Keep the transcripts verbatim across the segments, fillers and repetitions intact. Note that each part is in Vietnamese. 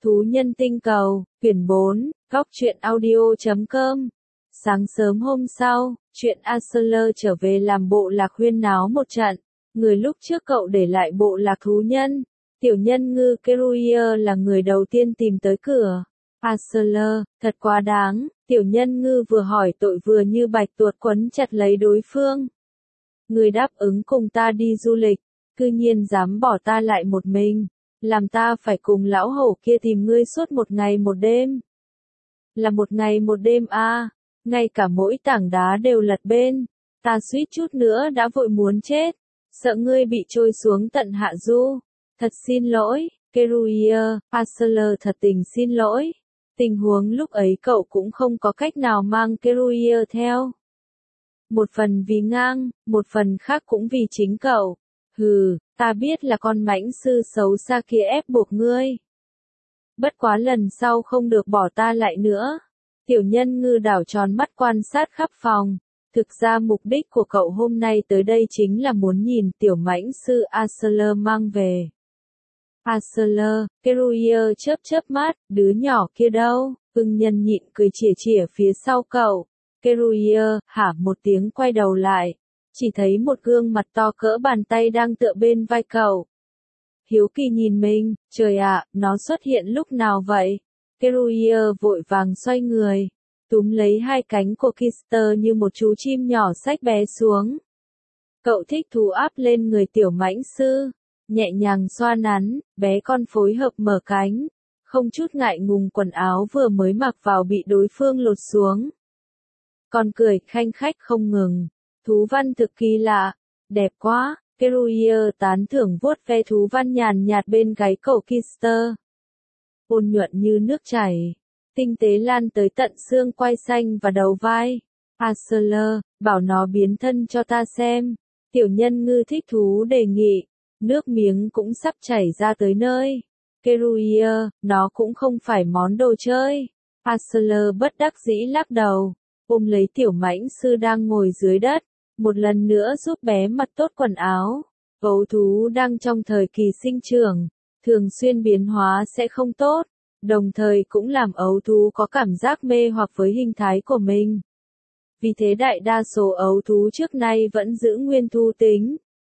Thú nhân tinh cầu, quyển bốn, góc truyện audio chấm com. Sáng sớm hôm sau, chuyện Arthur trở về làm bộ lạc huyên náo một trận. Người lúc trước cậu để lại bộ lạc thú nhân. Tiểu nhân ngư Keruier là người đầu tiên tìm tới cửa. Arthur, thật quá đáng, tiểu nhân ngư vừa hỏi tội vừa như bạch tuộc quấn chặt lấy đối phương. Người đáp ứng cùng ta đi du lịch, cư nhiên dám bỏ ta lại một mình. Làm ta phải cùng lão hổ kia tìm ngươi suốt một ngày một đêm. Là một ngày một đêm a, à, ngay cả mỗi tảng đá đều lật bên. Ta suýt chút nữa đã vội muốn chết, sợ ngươi bị trôi xuống tận hạ du. Thật xin lỗi, Keruier, Arthur thật tình xin lỗi. Tình huống lúc ấy cậu cũng không có cách nào mang Keruier theo. Một phần vì ngang, một phần khác cũng vì chính cậu. Hừ, ta biết là con mãnh sư xấu xa kia ép buộc ngươi. Bất quá lần sau không được bỏ ta lại nữa. Tiểu nhân ngư đảo tròn mắt quan sát khắp phòng. Thực ra mục đích của cậu hôm nay tới đây chính là muốn nhìn tiểu mãnh sư Arthur mang về. Arthur, Keruier chớp chớp mắt, đứa nhỏ kia đâu? Ưng nhân nhịn cười chỉa chỉa phía sau cậu. Keruier, hả một tiếng quay đầu lại. Chỉ thấy một gương mặt to cỡ bàn tay đang tựa bên vai cậu. Hiếu kỳ nhìn mình, trời ạ, nó xuất hiện lúc nào vậy? Keruier vội vàng xoay người, túm lấy hai cánh của Kister như một chú chim nhỏ xách bé xuống. Cậu thích thú áp lên người tiểu mãnh sư, nhẹ nhàng xoa nắn, bé con phối hợp mở cánh, không chút ngại ngùng quần áo vừa mới mặc vào bị đối phương lột xuống. Con cười khanh khách không ngừng. Thú văn thực kỳ lạ, đẹp quá, Keruier tán thưởng vuốt ve thú văn nhàn nhạt bên gáy cậu Kister. Ôn nhuận như nước chảy, tinh tế lan tới tận xương quai xanh và đầu vai. Arthur, bảo nó biến thân cho ta xem. Tiểu nhân ngư thích thú đề nghị, nước miếng cũng sắp chảy ra tới nơi. Keruier, nó cũng không phải món đồ chơi. Arthur bất đắc dĩ lắc đầu, ôm lấy tiểu mãnh sư đang ngồi dưới đất. Một lần nữa giúp bé mặc tốt quần áo. Gấu thú đang trong thời kỳ sinh trưởng, thường xuyên biến hóa sẽ không tốt, đồng thời cũng làm ấu thú có cảm giác mê hoặc với hình thái của mình. Vì thế đại đa số ấu thú trước nay vẫn giữ nguyên thú tính.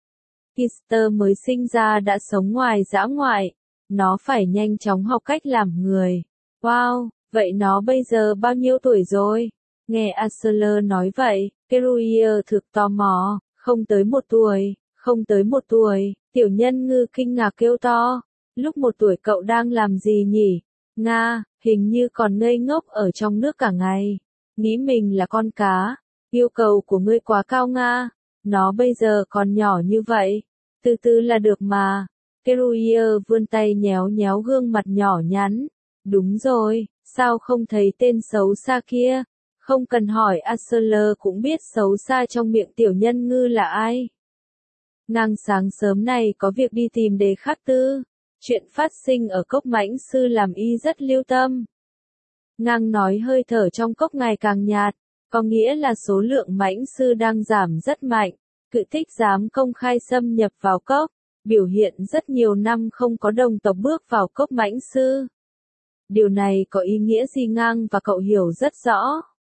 Kister mới sinh ra đã sống ngoài dã ngoại, nó phải nhanh chóng học cách làm người. Wow, vậy nó bây giờ bao nhiêu tuổi rồi? Nghe Arthur nói vậy, Keruier thực tò mò, không tới một tuổi, không tới một tuổi, tiểu nhân ngư kinh ngạc kêu to. Lúc một tuổi cậu đang làm gì nhỉ? Nga, hình như còn ngây ngốc ở trong nước cả ngày. Nghĩ mình là con cá, yêu cầu của ngươi quá cao Nga. Nó bây giờ còn nhỏ như vậy, từ từ là được mà. Keruier vươn tay nhéo nhéo gương mặt nhỏ nhắn. Đúng rồi, sao không thấy tên xấu xa kia? Không cần hỏi Arthur cũng biết xấu xa trong miệng tiểu nhân ngư là ai. Ngang sáng sớm này có việc đi tìm Đề Khắc Tư. Chuyện phát sinh ở cốc mãnh sư làm y rất lưu tâm. Ngang nói hơi thở trong cốc ngày càng nhạt, có nghĩa là số lượng mãnh sư đang giảm rất mạnh. Cự thích dám công khai xâm nhập vào cốc, biểu hiện rất nhiều năm không có đồng tộc bước vào cốc mãnh sư. Điều này có ý nghĩa gì Ngang và cậu hiểu rất rõ.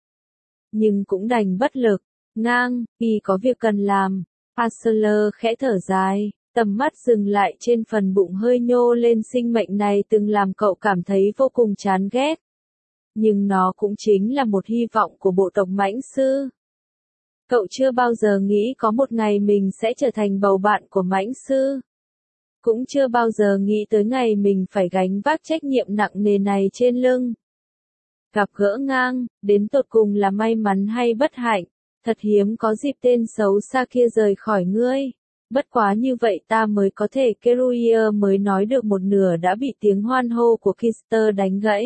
Nhưng cũng đành bất lực. Ngang, y có việc cần làm. Arthur khẽ thở dài, tầm mắt dừng lại trên phần bụng hơi nhô lên sinh mệnh này từng làm cậu cảm thấy vô cùng chán ghét. Nhưng nó cũng chính là một hy vọng của bộ tộc mãnh sư. Cậu chưa bao giờ nghĩ có một ngày mình sẽ trở thành bầu bạn của mãnh sư. Cũng chưa bao giờ nghĩ tới ngày mình phải gánh vác trách nhiệm nặng nề này trên lưng. Gặp gỡ Ngang, đến tột cùng là may mắn hay bất hạnh, thật hiếm có dịp tên xấu xa kia rời khỏi ngươi. Bất quá như vậy ta mới có thể Keruier mới nói được một nửa đã bị tiếng hoan hô của Kister đánh gãy.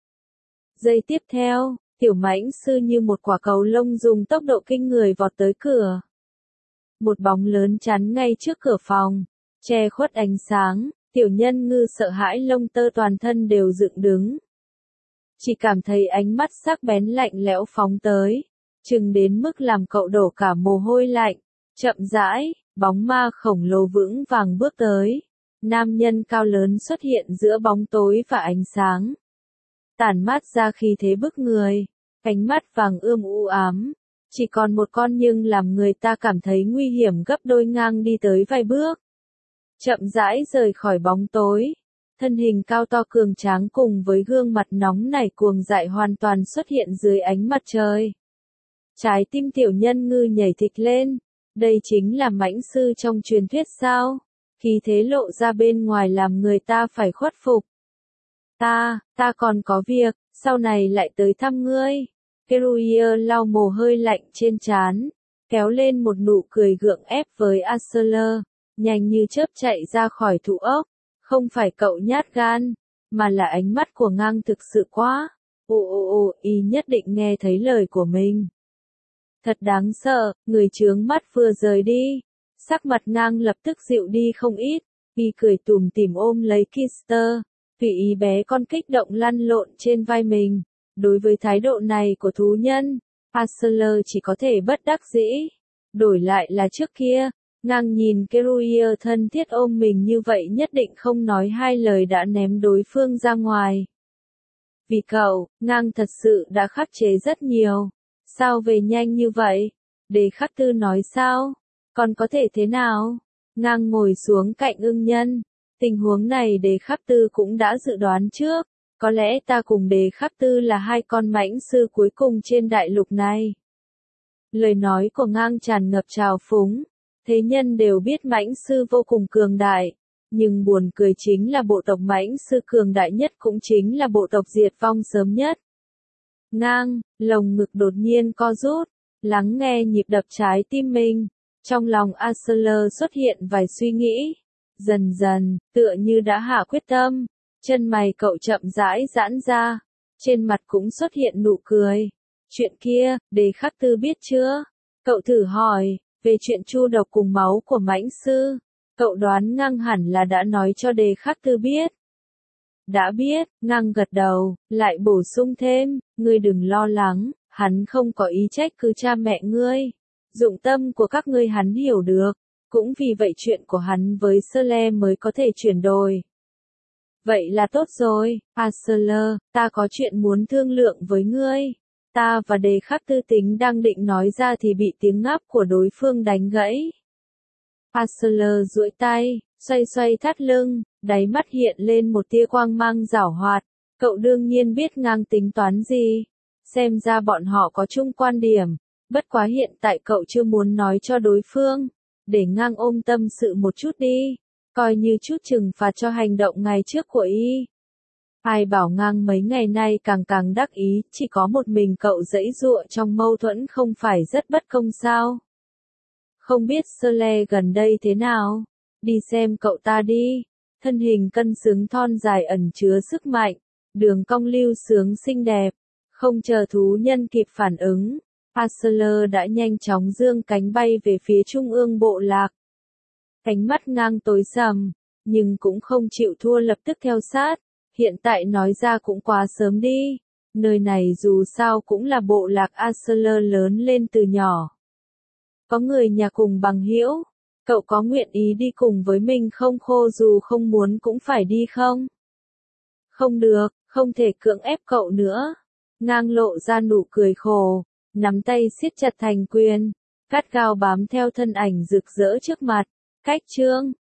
Giây tiếp theo, tiểu mãnh sư như một quả cầu lông dùng tốc độ kinh người vọt tới cửa. Một bóng lớn chắn ngay trước cửa phòng, che khuất ánh sáng, tiểu nhân ngư sợ hãi lông tơ toàn thân đều dựng đứng. Chỉ cảm thấy ánh mắt sắc bén lạnh lẽo phóng tới, chừng đến mức làm cậu đổ cả mồ hôi lạnh. Chậm rãi, bóng ma khổng lồ vững vàng bước tới. nam nhân cao lớn xuất hiện giữa bóng tối và ánh sáng. Tản mát ra khí thế bức người, cánh mắt vàng ươm u ám. Chỉ còn một con nhưng làm người ta cảm thấy nguy hiểm gấp đôi ngang đi tới vài bước. Chậm rãi rời khỏi bóng tối. Thân hình cao to cường tráng cùng với gương mặt nóng nảy cuồng dại hoàn toàn xuất hiện dưới ánh mặt trời. Trái tim tiểu nhân ngư nhảy thịch lên. Đây chính là mãnh sư trong truyền thuyết sao? Khí thế lộ ra bên ngoài làm người ta phải khuất phục. Ta, ta còn có việc, sau này lại tới thăm ngươi. Keruia lau mồ hôi lạnh trên trán, kéo lên một nụ cười gượng ép với Arthur, nhanh như chớp chạy ra khỏi thụ ốc. Không phải cậu nhát gan, mà là ánh mắt của ngang thực sự quá. Ồ ồ ồ, y nhất định nghe thấy lời của mình. Thật đáng sợ, người chướng mắt vừa rời đi. Sắc mặt ngang lập tức dịu đi không ít, y cười tủm tỉm ôm lấy Kister, tùy ý bé con kích động lăn lộn trên vai mình. Đối với thái độ này của thú nhân, Arthur chỉ có thể bất đắc dĩ. Đổi lại là trước kia, ngang nhìn Keruia thân thiết ôm mình như vậy nhất định không nói hai lời đã ném đối phương ra ngoài. Vì cậu, ngang thật sự đã khắc chế rất nhiều. Sao về nhanh như vậy? Đề khắc tư nói sao? Còn có thể thế nào? Ngang ngồi xuống cạnh ưng nhân. Tình huống này đề khắc tư cũng đã dự đoán trước. Có lẽ ta cùng đề khắc tư là hai con mãnh sư cuối cùng trên đại lục này. Lời nói của ngang tràn ngập trào phúng. Thế nhân đều biết mãnh sư vô cùng cường đại. Nhưng buồn cười chính là bộ tộc mãnh sư cường đại nhất cũng chính là bộ tộc diệt vong sớm nhất. Ngang, lồng ngực đột nhiên co rút, lắng nghe nhịp đập trái tim mình. Trong lòng Arthur xuất hiện vài suy nghĩ. Dần dần, tựa như đã hạ quyết tâm. Chân mày cậu chậm rãi giãn ra. Trên mặt cũng xuất hiện nụ cười. Chuyện kia, đề khắc tư biết chưa? Cậu thử hỏi, về chuyện chu độc cùng máu của mãnh sư. Cậu đoán ngang hẳn là đã nói cho đề khắc tư biết. Đã biết, ngang gật đầu, lại bổ sung thêm, ngươi đừng lo lắng, hắn không có ý trách cứ cha mẹ ngươi. Dụng tâm của các ngươi hắn hiểu được, cũng vì vậy chuyện của hắn với Sơ Le mới có thể chuyển đổi. Vậy là tốt rồi, Arthur, ta có chuyện muốn thương lượng với ngươi. Ta và đề khắc tư tính đang định nói ra thì bị tiếng ngáp của đối phương đánh gãy. Arthur duỗi tay, xoay xoay thắt lưng, đáy mắt hiện lên một tia quang mang giảo hoạt. Cậu đương nhiên biết ngang tính toán gì. Xem ra bọn họ có chung quan điểm. Bất quá hiện tại cậu chưa muốn nói cho đối phương. Để ngang ôm tâm sự một chút đi. Coi như chút trừng phạt cho hành động ngày trước của y. Ai bảo ngang mấy ngày nay càng càng đắc ý, chỉ có một mình cậu giãy giụa trong mâu thuẫn không phải rất bất công sao? Không biết Sơ Le gần đây thế nào? Đi xem cậu ta đi. Thân hình cân xứng thon dài ẩn chứa sức mạnh, đường cong lưu sướng xinh đẹp. Không chờ thú nhân kịp phản ứng, Arthur đã nhanh chóng giương cánh bay về phía trung ương bộ lạc. Cánh mắt ngang tối sầm, nhưng cũng không chịu thua lập tức theo sát. Hiện tại nói ra cũng quá sớm đi. Nơi này dù sao cũng là bộ lạc Arthur lớn lên từ nhỏ. Có người nhà cùng bằng hữu. Cậu có nguyện ý đi cùng với mình không? Khô dù không muốn cũng phải đi không? Không được, không thể cưỡng ép cậu nữa. Ngang lộ ra nụ cười khổ, nắm tay siết chặt thành quyền, gắt gao bám theo thân ảnh rực rỡ trước mặt. Cách chương